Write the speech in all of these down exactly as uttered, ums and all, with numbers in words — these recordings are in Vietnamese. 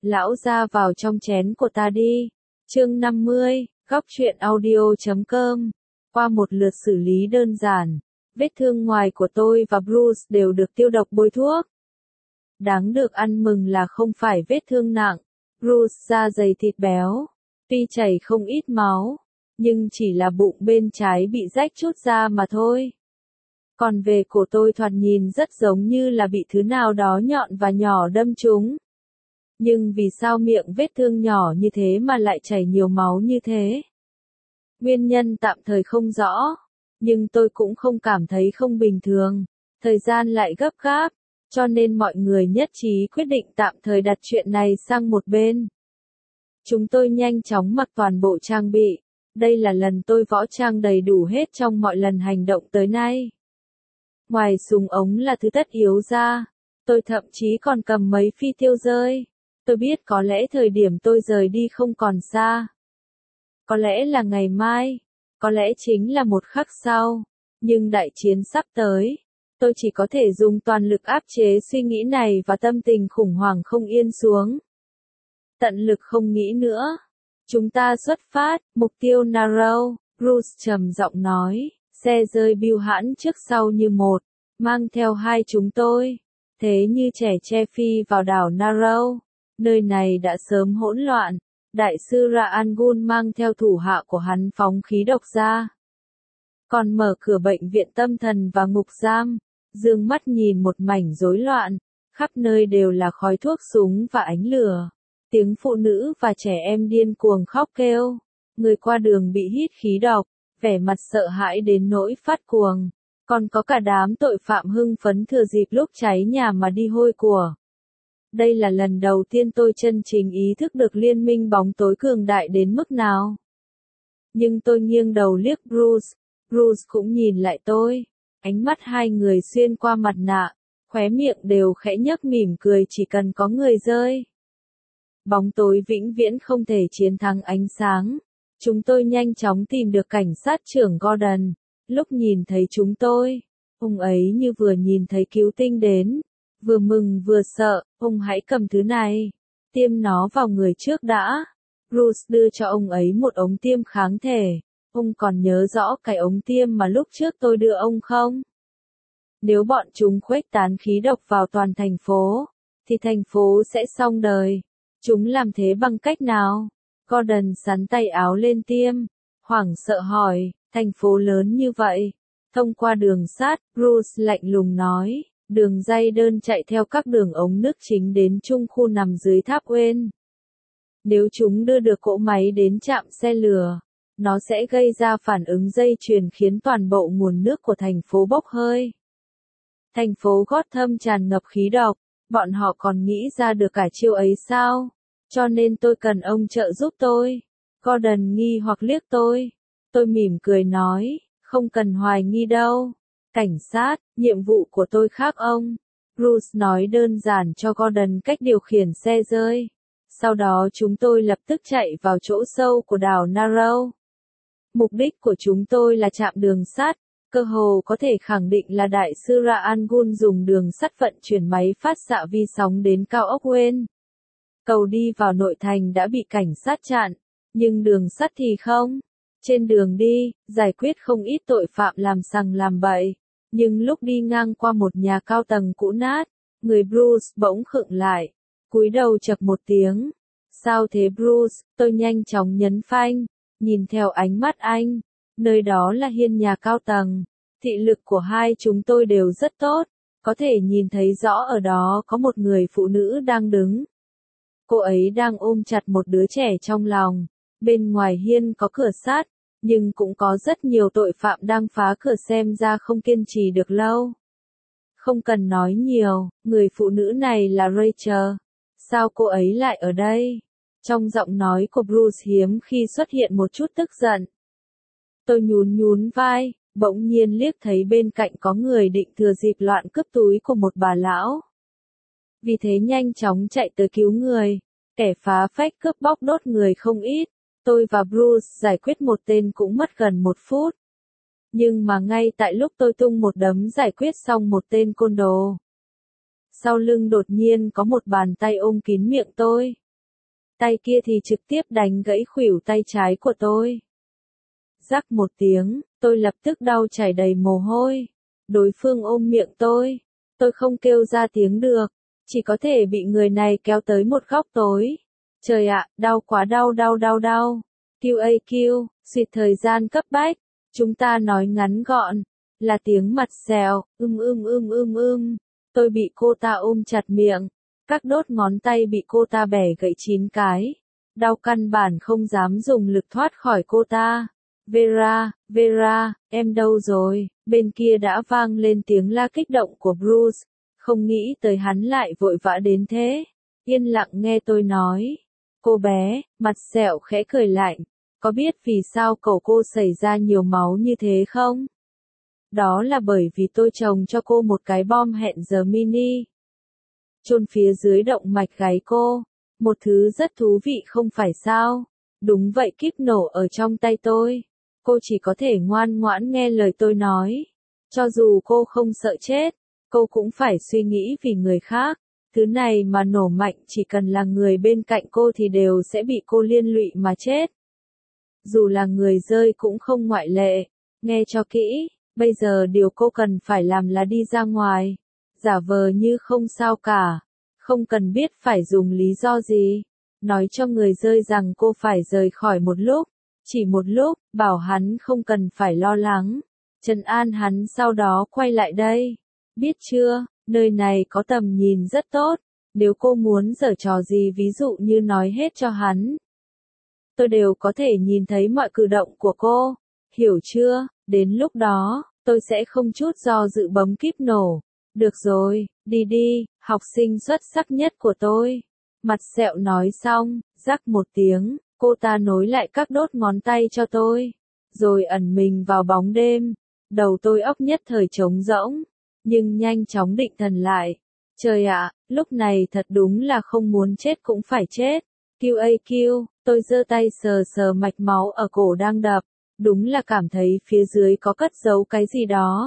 Lão ra vào trong chén của ta đi. Chương năm mươi, góc truyện audio chấm com. Qua một lượt xử lý đơn giản, vết thương ngoài của tôi và Bruce đều được tiêu độc bôi thuốc. Đáng được ăn mừng là không phải vết thương nặng. Bruce da dày thịt béo, tuy chảy không ít máu, nhưng chỉ là bụng bên trái bị rách chút ra mà thôi. Còn về cổ tôi thoạt nhìn rất giống như là bị thứ nào đó nhọn và nhỏ đâm trúng. Nhưng vì sao miệng vết thương nhỏ như thế mà lại chảy nhiều máu như thế? Nguyên nhân tạm thời không rõ, nhưng tôi cũng không cảm thấy không bình thường. Thời gian lại gấp gáp, cho nên mọi người nhất trí quyết định tạm thời đặt chuyện này sang một bên. Chúng tôi nhanh chóng mặc toàn bộ trang bị. Đây là lần tôi võ trang đầy đủ hết trong mọi lần hành động tới nay. Ngoài súng ống là thứ tất yếu ra, tôi thậm chí còn cầm mấy phi tiêu rơi. Tôi biết có lẽ thời điểm tôi rời đi không còn xa. Có lẽ là ngày mai, có lẽ chính là một khắc sau, nhưng đại chiến sắp tới. Tôi chỉ có thể dùng toàn lực áp chế suy nghĩ này và tâm tình khủng hoảng không yên xuống. Tận lực không nghĩ nữa. Chúng ta xuất phát, mục tiêu Narrow, Bruce trầm giọng nói, xe rơi bưu hãn trước sau như một, mang theo hai chúng tôi, thế như trẻ che phi vào đảo Narrow. Nơi này đã sớm hỗn loạn, đại sư Ra An Gun mang theo thủ hạ của hắn phóng khí độc ra. Còn mở cửa bệnh viện tâm thần và ngục giam, dương mắt nhìn một mảnh rối loạn, khắp nơi đều là khói thuốc súng và ánh lửa. Tiếng phụ nữ và trẻ em điên cuồng khóc kêu, người qua đường bị hít khí độc, vẻ mặt sợ hãi đến nỗi phát cuồng, còn có cả đám tội phạm hưng phấn thừa dịp lúc cháy nhà mà đi hôi của. Đây là lần đầu tiên tôi chân chính ý thức được liên minh bóng tối cường đại đến mức nào. Nhưng tôi nghiêng đầu liếc Bruce, Bruce cũng nhìn lại tôi, ánh mắt hai người xuyên qua mặt nạ, khóe miệng đều khẽ nhếch mỉm cười chỉ cần có người rơi. Bóng tối vĩnh viễn không thể chiến thắng ánh sáng. Chúng tôi nhanh chóng tìm được cảnh sát trưởng Gordon. Lúc nhìn thấy chúng tôi, ông ấy như vừa nhìn thấy cứu tinh đến. Vừa mừng vừa sợ, ông hãy cầm thứ này. Tiêm nó vào người trước đã. Bruce đưa cho ông ấy một ống tiêm kháng thể. Ông còn nhớ rõ cái ống tiêm mà lúc trước tôi đưa ông không? Nếu bọn chúng khuếch tán khí độc vào toàn thành phố, thì thành phố sẽ xong đời. Chúng làm thế bằng cách nào? Gordon sắn tay áo lên tiêm, hoảng sợ hỏi, thành phố lớn như vậy, thông qua đường sắt, Bruce lạnh lùng nói, đường ray đơn chạy theo các đường ống nước chính đến trung khu nằm dưới tháp Wayne. Nếu chúng đưa được cỗ máy đến trạm xe lửa, nó sẽ gây ra phản ứng dây chuyền khiến toàn bộ nguồn nước của thành phố bốc hơi. Thành phố Gotham tràn ngập khí độc, bọn họ còn nghĩ ra được cả chiêu ấy sao? Cho nên tôi cần ông trợ giúp tôi. Gordon nghi hoặc liếc tôi. Tôi mỉm cười nói, không cần hoài nghi đâu. Cảnh sát, nhiệm vụ của tôi khác ông. Bruce nói đơn giản cho Gordon cách điều khiển xe rơi. Sau đó chúng tôi lập tức chạy vào chỗ sâu của đảo Narrow. Mục đích của chúng tôi là chạm đường sắt. Cơ hồ có thể khẳng định là đại sư Ra An Gun dùng đường sắt vận chuyển máy phát xạ vi sóng đến cao ốc Wayne. Cầu đi vào nội thành đã bị cảnh sát chặn, nhưng đường sắt thì không. Trên đường đi, giải quyết không ít tội phạm làm sằng làm bậy, nhưng lúc đi ngang qua một nhà cao tầng cũ nát, người Bruce bỗng khựng lại, cúi đầu chậc một tiếng. Sao thế Bruce? Tôi nhanh chóng nhấn phanh, nhìn theo ánh mắt anh, nơi đó là hiên nhà cao tầng. Thị lực của hai chúng tôi đều rất tốt, có thể nhìn thấy rõ ở đó có một người phụ nữ đang đứng. Cô ấy đang ôm chặt một đứa trẻ trong lòng. Bên ngoài hiên có cửa sắt, nhưng cũng có rất nhiều tội phạm đang phá cửa xem ra không kiên trì được lâu. Không cần nói nhiều, người phụ nữ này là Rachel. Sao cô ấy lại ở đây? Trong giọng nói của Bruce hiếm khi xuất hiện một chút tức giận. Tôi nhún nhún vai, bỗng nhiên liếc thấy bên cạnh có người định thừa dịp loạn cướp túi của một bà lão. Vì thế nhanh chóng chạy tới cứu người, kẻ phá phách cướp bóc đốt người không ít, tôi và Bruce giải quyết một tên cũng mất gần một phút. Nhưng mà ngay tại lúc tôi tung một đấm giải quyết xong một tên côn đồ, sau lưng đột nhiên có một bàn tay ôm kín miệng tôi, tay kia thì trực tiếp đánh gãy khuỷu tay trái của tôi. Rắc một tiếng, tôi lập tức đau chảy đầy mồ hôi. Đối phương ôm miệng tôi. Tôi không kêu ra tiếng được, chỉ có thể bị người này kéo tới một góc tối. Trời ạ, đau quá đau đau đau đau. quy a quy, suýt thời gian cấp bách. Chúng ta nói ngắn gọn, là tiếng mặt xèo, ưm ưm ưm ưm ưm. Tôi bị cô ta ôm chặt miệng. Các đốt ngón tay bị cô ta bẻ gãy chín cái. Đau căn bản không dám dùng lực thoát khỏi cô ta. Vera, Vera, em đâu rồi? Bên kia đã vang lên tiếng la kích động của Bruce. Không nghĩ tới hắn lại vội vã đến thế. Yên lặng nghe tôi nói. Cô bé, mặt sẹo khẽ cười lạnh. Có biết vì sao cậu cô xảy ra nhiều máu như thế không? Đó là bởi vì tôi trồng cho cô một cái bom hẹn giờ mini. Chôn phía dưới động mạch gáy cô. Một thứ rất thú vị không phải sao? Đúng vậy, kíp nổ ở trong tay tôi. Cô chỉ có thể ngoan ngoãn nghe lời tôi nói. Cho dù cô không sợ chết, cô cũng phải suy nghĩ vì người khác. Thứ này mà nổ mạnh chỉ cần là người bên cạnh cô thì đều sẽ bị cô liên lụy mà chết. Dù là người rơi cũng không ngoại lệ. Nghe cho kỹ, bây giờ điều cô cần phải làm là đi ra ngoài. Giả vờ như không sao cả. Không cần biết phải dùng lý do gì. Nói cho người rơi rằng cô phải rời khỏi một lúc. Chỉ một lúc, bảo hắn không cần phải lo lắng. Trấn an hắn sau đó quay lại đây. Biết chưa, nơi này có tầm nhìn rất tốt. Nếu cô muốn giở trò gì ví dụ như nói hết cho hắn. Tôi đều có thể nhìn thấy mọi cử động của cô. Hiểu chưa, đến lúc đó, tôi sẽ không chút do dự bấm kíp nổ. Được rồi, đi đi, học sinh xuất sắc nhất của tôi. Mặt sẹo nói xong, rắc một tiếng, cô ta nối lại các đốt ngón tay cho tôi. Rồi ẩn mình vào bóng đêm. Đầu tôi óc nhất thời trống rỗng. Nhưng nhanh chóng định thần lại. Trời ạ, lúc này thật đúng là không muốn chết cũng phải chết. quy a quy, tôi giơ tay sờ sờ mạch máu ở cổ đang đập. Đúng là cảm thấy phía dưới có cất giấu cái gì đó.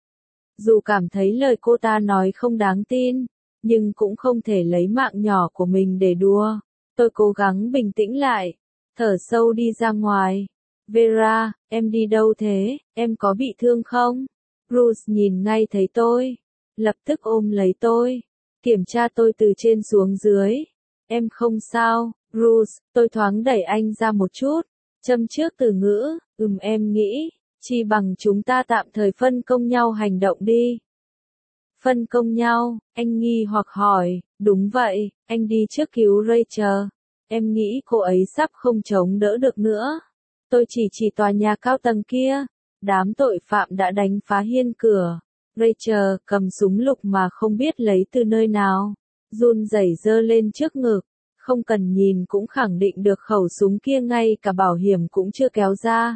Dù cảm thấy lời cô ta nói không đáng tin, nhưng cũng không thể lấy mạng nhỏ của mình để đùa. Tôi cố gắng bình tĩnh lại, thở sâu đi ra ngoài. Vera, em đi đâu thế, em có bị thương không? Bruce nhìn ngay thấy tôi, lập tức ôm lấy tôi, kiểm tra tôi từ trên xuống dưới. Em không sao, Bruce, tôi thoáng đẩy anh ra một chút, châm trước từ ngữ, ừm em nghĩ, chi bằng chúng ta tạm thời phân công nhau hành động đi. Phân công nhau, anh nghi hoặc hỏi, đúng vậy, anh đi trước cứu Rachel. Em nghĩ cô ấy sắp không chống đỡ được nữa. Tôi chỉ chỉ tòa nhà cao tầng kia. Đám tội phạm đã đánh phá hiên cửa. Rachel cầm súng lục mà không biết lấy từ nơi nào. Run rẩy giơ lên trước ngực. Không cần nhìn cũng khẳng định được khẩu súng kia ngay cả bảo hiểm cũng chưa kéo ra.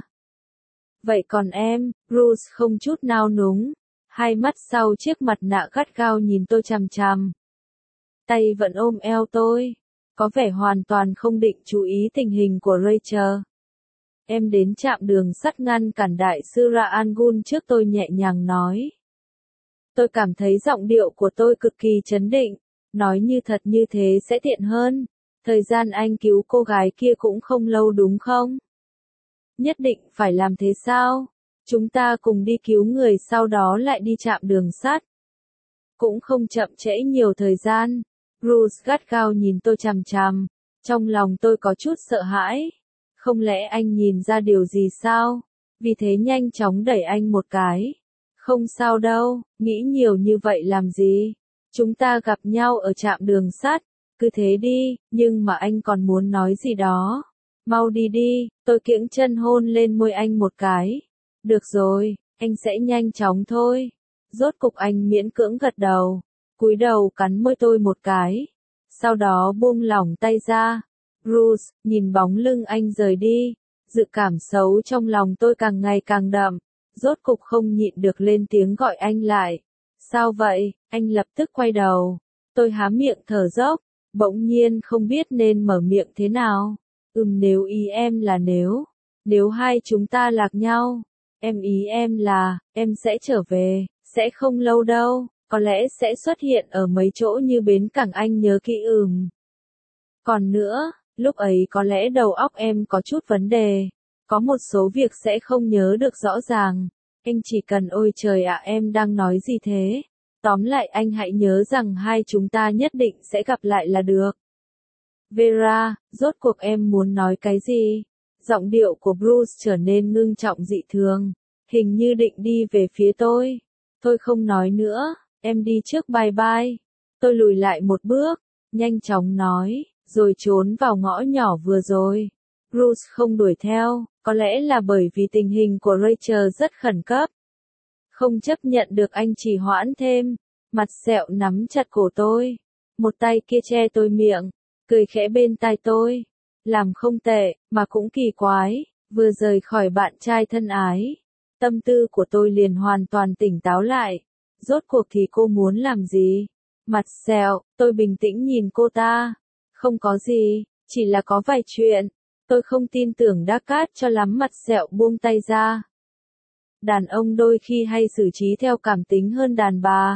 Vậy còn em, Bruce không chút nao núng. Hai mắt sau chiếc mặt nạ gắt gao nhìn tôi chằm chằm. Tay vẫn ôm eo tôi. Có vẻ hoàn toàn không định chú ý tình hình của Rachel. Em đến trạm đường sắt ngăn cản đại sư Ra Angun trước, tôi nhẹ nhàng nói. Tôi cảm thấy giọng điệu của tôi cực kỳ chấn định. Nói như thật như thế sẽ tiện hơn. Thời gian anh cứu cô gái kia cũng không lâu đúng không? Nhất định phải làm thế sao? Chúng ta cùng đi cứu người sau đó lại đi trạm đường sắt. Cũng không chậm trễ nhiều thời gian. Bruce gắt gao nhìn tôi chằm chằm. Trong lòng tôi có chút sợ hãi. Không lẽ anh nhìn ra điều gì sao? Vì thế nhanh chóng đẩy anh một cái. Không sao đâu, nghĩ nhiều như vậy làm gì? Chúng ta gặp nhau ở trạm đường sắt. Cứ thế đi, nhưng mà anh còn muốn nói gì đó. Mau đi đi, tôi kiễng chân hôn lên môi anh một cái. Được rồi, anh sẽ nhanh chóng thôi. Rốt cục anh miễn cưỡng gật đầu. Cúi đầu cắn môi tôi một cái. Sau đó buông lỏng tay ra. Bruce, nhìn bóng lưng anh rời đi. Dự cảm xấu trong lòng tôi càng ngày càng đậm. Rốt cục không nhịn được lên tiếng gọi anh lại. Sao vậy? Anh lập tức quay đầu. Tôi há miệng thở dốc. Bỗng nhiên không biết nên mở miệng thế nào. Ừm nếu ý em là nếu. Nếu hai chúng ta lạc nhau. Em ý em là, em sẽ trở về. Sẽ không lâu đâu. Có lẽ sẽ xuất hiện ở mấy chỗ như bến cảng, anh nhớ kỹ ừm. Còn nữa, Lúc ấy có lẽ đầu óc em có chút vấn đề. Có một số việc sẽ không nhớ được rõ ràng. Anh chỉ cần ôi trời ạ em đang nói gì thế? Tóm lại anh hãy nhớ rằng hai chúng ta nhất định sẽ gặp lại là được. Vera, rốt cuộc em muốn nói cái gì? Giọng điệu của Bruce trở nên ngưng trọng dị thường. Hình như định đi về phía tôi. Tôi không nói nữa, em đi trước bye bye. Tôi lùi lại một bước, nhanh chóng nói, rồi trốn vào ngõ nhỏ vừa rồi. Bruce không đuổi theo, có lẽ là bởi vì tình hình của Rachel rất khẩn cấp. Không chấp nhận được anh trì hoãn thêm, mặt sẹo nắm chặt cổ tôi. Một tay kia che tôi miệng, cười khẽ bên tai tôi. Làm không tệ, mà cũng kỳ quái, vừa rời khỏi bạn trai thân ái. Tâm tư của tôi liền hoàn toàn tỉnh táo lại. Rốt cuộc thì cô muốn làm gì? Mặt sẹo, tôi bình tĩnh nhìn cô ta. Không có gì, chỉ là có vài chuyện. Tôi không tin tưởng Đa Cát cho lắm. Mặt sẹo buông tay ra. Đàn ông đôi khi hay xử trí theo cảm tính hơn đàn bà.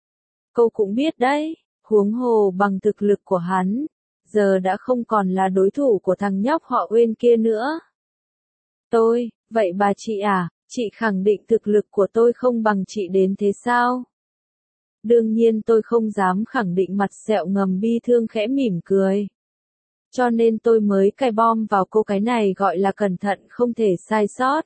Cô cũng biết đấy, huống hồ bằng thực lực của hắn, giờ đã không còn là đối thủ của thằng nhóc họ Uyên kia nữa. Tôi, vậy bà chị à, chị khẳng định thực lực của tôi không bằng chị đến thế sao? Đương nhiên tôi không dám khẳng định. Mặt sẹo ngầm bi thương khẽ mỉm cười. Cho nên tôi mới cài bom vào cô, cái này gọi là cẩn thận không thể sai sót.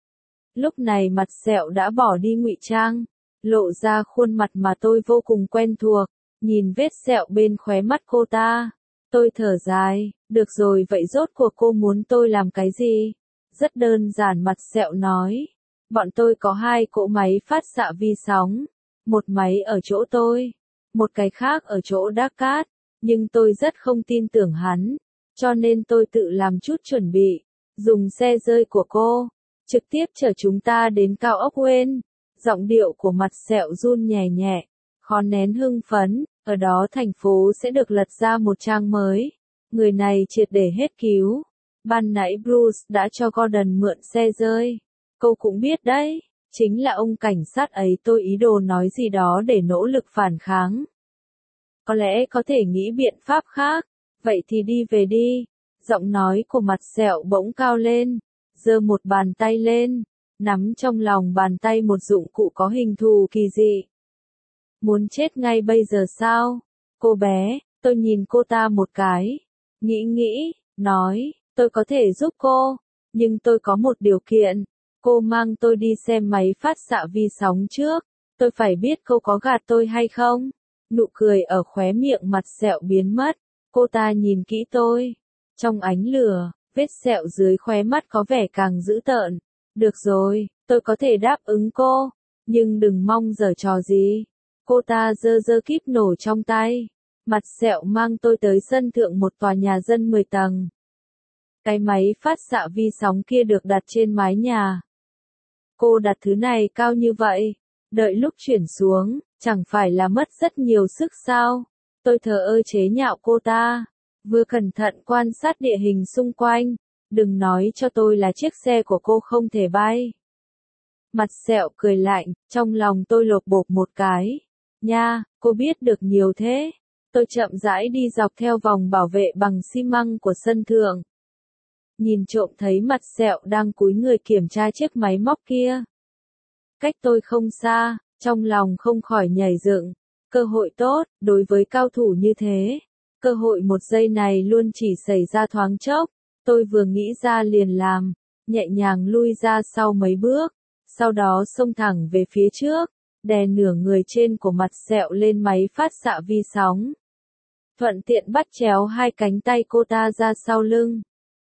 Lúc này mặt sẹo đã bỏ đi ngụy trang, lộ ra khuôn mặt mà tôi vô cùng quen thuộc, nhìn vết sẹo bên khóe mắt cô ta. Tôi thở dài, được rồi vậy rốt cuộc cô muốn tôi làm cái gì? Rất đơn giản, mặt sẹo nói. Bọn tôi có hai cỗ máy phát xạ vi sóng. Một máy ở chỗ tôi, một cái khác ở chỗ Đa Cát. Nhưng tôi rất không tin tưởng hắn, cho nên tôi tự làm chút chuẩn bị. Dùng xe rơi của cô, trực tiếp chở chúng ta đến cao ốc Uyên. Giọng điệu của mặt sẹo run nhẹ nhẹ, khó nén hưng phấn. Ở đó thành phố sẽ được lật ra một trang mới. Người này triệt để hết cứu. Ban nãy Bruce đã cho Gordon mượn xe rơi. Cô cũng biết đấy, chính là ông cảnh sát ấy. Tôi ý đồ nói gì đó để nỗ lực phản kháng. Có lẽ có thể nghĩ biện pháp khác. Vậy thì đi về đi. Giọng nói của mặt sẹo bỗng cao lên. Giơ một bàn tay lên. Nắm trong lòng bàn tay một dụng cụ có hình thù kỳ dị. Muốn chết ngay bây giờ sao? Cô bé, tôi nhìn cô ta một cái. Nghĩ nghĩ, nói, tôi có thể giúp cô. Nhưng tôi có một điều kiện. Cô mang tôi đi xem máy phát xạ vi sóng trước. Tôi phải biết cô có gạt tôi hay không? Nụ cười ở khóe miệng mặt sẹo biến mất. Cô ta nhìn kỹ tôi. Trong ánh lửa, vết sẹo dưới khóe mắt có vẻ càng dữ tợn. Được rồi, tôi có thể đáp ứng cô. Nhưng đừng mong giở trò gì. Cô ta giơ giơ kíp nổ trong tay. Mặt sẹo mang tôi tới sân thượng một tòa nhà dân mười tầng. Cái máy phát xạ vi sóng kia được đặt trên mái nhà. Cô đặt thứ này cao như vậy. Đợi lúc chuyển xuống, chẳng phải là mất rất nhiều sức sao? Tôi thờ ơ chế nhạo cô ta. Vừa cẩn thận quan sát địa hình xung quanh. Đừng nói cho tôi là chiếc xe của cô không thể bay. Mặt sẹo cười lạnh, trong lòng tôi lột bột một cái. Nha, cô biết được nhiều thế. Tôi chậm rãi đi dọc theo vòng bảo vệ bằng xi măng của sân thượng. Nhìn trộm thấy mặt sẹo đang cúi người kiểm tra chiếc máy móc kia. Cách tôi không xa, trong lòng không khỏi nhảy dựng. Cơ hội tốt, đối với cao thủ như thế. Cơ hội một giây này luôn chỉ xảy ra thoáng chốc. Tôi vừa nghĩ ra liền làm, nhẹ nhàng lui ra sau mấy bước. Sau đó xông thẳng về phía trước, đè nửa người trên của mặt sẹo lên máy phát xạ vi sóng. Thuận tiện bắt chéo hai cánh tay cô ta ra sau lưng.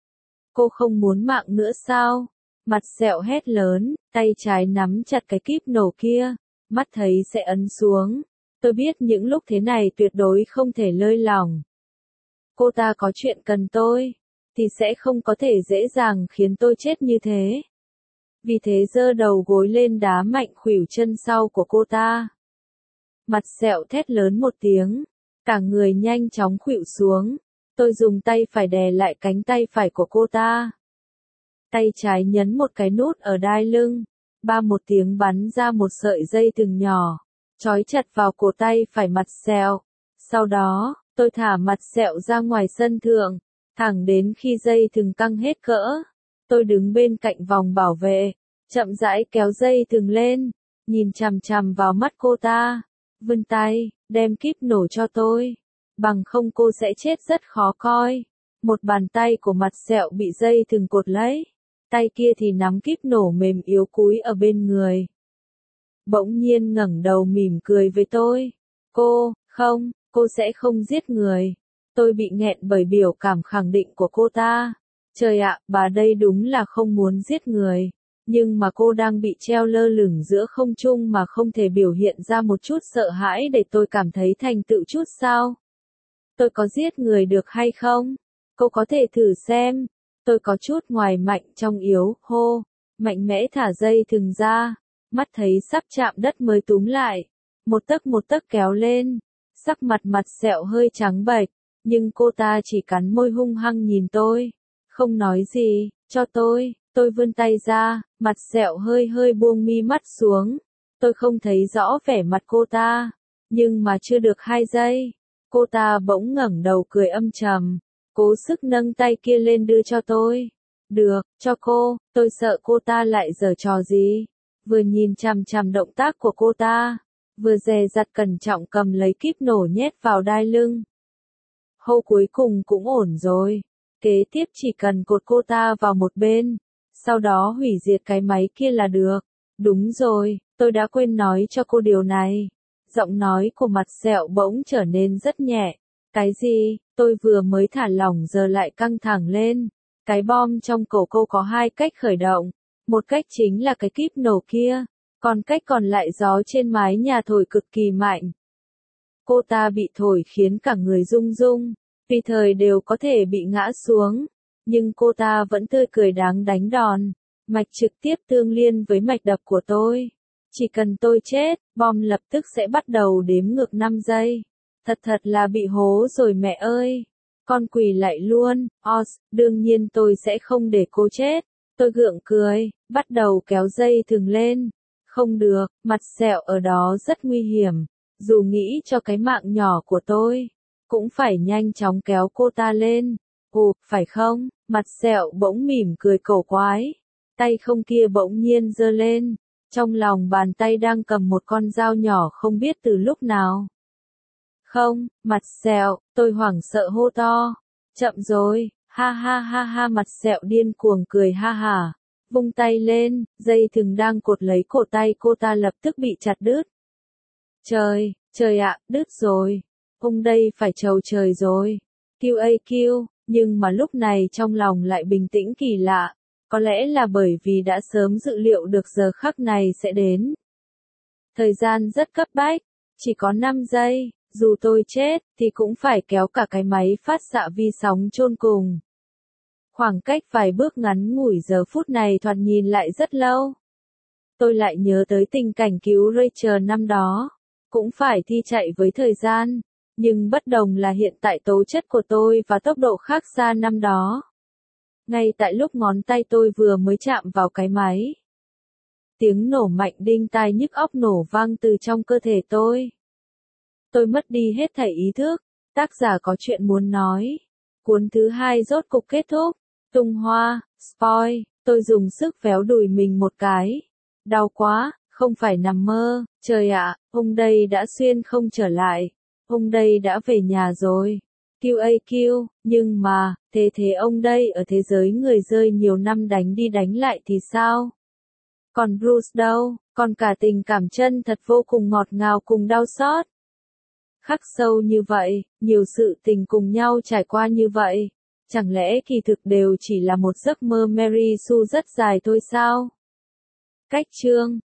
Cô không muốn mạng nữa sao? Mặt sẹo hét lớn, tay trái nắm chặt cái kíp nổ kia, mắt thấy sẽ ấn xuống. Tôi biết những lúc thế này tuyệt đối không thể lơi lỏng. Cô ta có chuyện cần tôi, thì sẽ không có thể dễ dàng khiến tôi chết như thế. Vì thế giơ đầu gối lên đá mạnh khuỷu chân sau của cô ta. Mặt sẹo thét lớn một tiếng, cả người nhanh chóng khuỵu xuống. Tôi dùng tay phải đè lại cánh tay phải của cô ta. Tay trái nhấn một cái nút ở đai lưng. Ba một tiếng bắn ra một sợi dây thừng nhỏ, trói chặt vào cổ tay phải mặt sẹo. Sau đó, tôi thả mặt sẹo ra ngoài sân thượng. Thẳng đến khi dây thừng căng hết cỡ, tôi đứng bên cạnh vòng bảo vệ, chậm rãi kéo dây thừng lên, nhìn chằm chằm vào mắt cô ta, vươn tay, đem kíp nổ cho tôi, bằng không cô sẽ chết rất khó coi. Một bàn tay của mặt sẹo bị dây thừng cột lấy, tay kia thì nắm kíp nổ mềm yếu cúi ở bên người. Bỗng nhiên ngẩng đầu mỉm cười với tôi. Cô, không, cô sẽ không giết người. Tôi bị nghẹn bởi biểu cảm khẳng định của cô ta. Trời ạ, bà đây đúng là không muốn giết người. Nhưng mà cô đang bị treo lơ lửng giữa không trung mà không thể biểu hiện ra một chút sợ hãi để tôi cảm thấy thành tựu chút sao? Tôi có giết người được hay không? Cô có thể thử xem. Tôi có chút ngoài mạnh trong yếu, hô, mạnh mẽ thả dây thừng ra, mắt thấy sắp chạm đất mới túm lại, một tấc một tấc kéo lên, sắc mặt mặt sẹo hơi trắng bệch, nhưng cô ta chỉ cắn môi hung hăng nhìn tôi, không nói gì, cho tôi, tôi vươn tay ra, mặt sẹo hơi hơi buông mi mắt xuống, tôi không thấy rõ vẻ mặt cô ta, nhưng mà chưa được hai giây, cô ta bỗng ngẩng đầu cười âm trầm. Cố sức nâng tay kia lên đưa cho tôi. Được, cho cô, tôi sợ cô ta lại giở trò gì. Vừa nhìn chằm chằm động tác của cô ta, vừa dè dặt cẩn trọng cầm lấy kíp nổ nhét vào đai lưng. Hô cuối cùng cũng ổn rồi. Kế tiếp chỉ cần cột cô ta vào một bên, sau đó hủy diệt cái máy kia là được. Đúng rồi, tôi đã quên nói cho cô điều này. Giọng nói của mặt sẹo bỗng trở nên rất nhẹ. Cái gì, tôi vừa mới thả lỏng giờ lại căng thẳng lên. Cái bom trong cổ cô có hai cách khởi động. Một cách chính là cái kíp nổ kia. Còn cách còn lại gió trên mái nhà thổi cực kỳ mạnh. Cô ta bị thổi khiến cả người rung rung. Tùy thời đều có thể bị ngã xuống. Nhưng cô ta vẫn tươi cười đáng đánh đòn. Mạch trực tiếp tương liên với mạch đập của tôi. Chỉ cần tôi chết, bom lập tức sẽ bắt đầu đếm ngược năm giây. Thật thật là bị hố rồi mẹ ơi. Con quỳ lại luôn, Oz, đương nhiên tôi sẽ không để cô chết. Tôi gượng cười, bắt đầu kéo dây thừng lên. Không được, mặt sẹo ở đó rất nguy hiểm. Dù nghĩ cho cái mạng nhỏ của tôi, cũng phải nhanh chóng kéo cô ta lên. Ồ, phải không? Mặt sẹo bỗng mỉm cười cổ quái. Tay không kia bỗng nhiên giơ lên. Trong lòng bàn tay đang cầm một con dao nhỏ không biết từ lúc nào. Không, mặt sẹo, tôi hoảng sợ hô to. Chậm rồi, ha ha ha ha mặt sẹo điên cuồng cười ha hả. Vung tay lên, dây thừng đang cột lấy cổ tay cô ta lập tức bị chặt đứt. Trời, trời ạ, đứt rồi. Ông đây phải trầu trời rồi. quy a quy, nhưng mà lúc này trong lòng lại bình tĩnh kỳ lạ. Có lẽ là bởi vì đã sớm dự liệu được giờ khắc này sẽ đến. Thời gian rất cấp bách, chỉ có năm giây. Dù tôi chết, thì cũng phải kéo cả cái máy phát xạ vi sóng chôn cùng. Khoảng cách vài bước ngắn ngủi giờ phút này thoạt nhìn lại rất lâu. Tôi lại nhớ tới tình cảnh cứu Rachel năm đó. Cũng phải thi chạy với thời gian. Nhưng bất đồng là hiện tại tố chất của tôi và tốc độ khác xa năm đó. Ngay tại lúc ngón tay tôi vừa mới chạm vào cái máy. Tiếng nổ mạnh đinh tai nhức óc nổ vang từ trong cơ thể tôi. Tôi mất đi hết thảy ý thức, tác giả có chuyện muốn nói. Cuốn thứ hai rốt cục kết thúc, tung hoa, spoil, tôi dùng sức véo đùi mình một cái. Đau quá, không phải nằm mơ, trời ạ, ông đây đã xuyên không trở lại, ông đây đã về nhà rồi. quy a quy, nhưng mà, thế thế ông đây ở thế giới người rơi nhiều năm đánh đi đánh lại thì sao? Còn Bruce đâu, còn cả tình cảm chân thật vô cùng ngọt ngào cùng đau xót. Khắc sâu như vậy, nhiều sự tình cùng nhau trải qua như vậy, chẳng lẽ kỳ thực đều chỉ là một giấc mơ Mary Sue rất dài thôi sao? Cách chương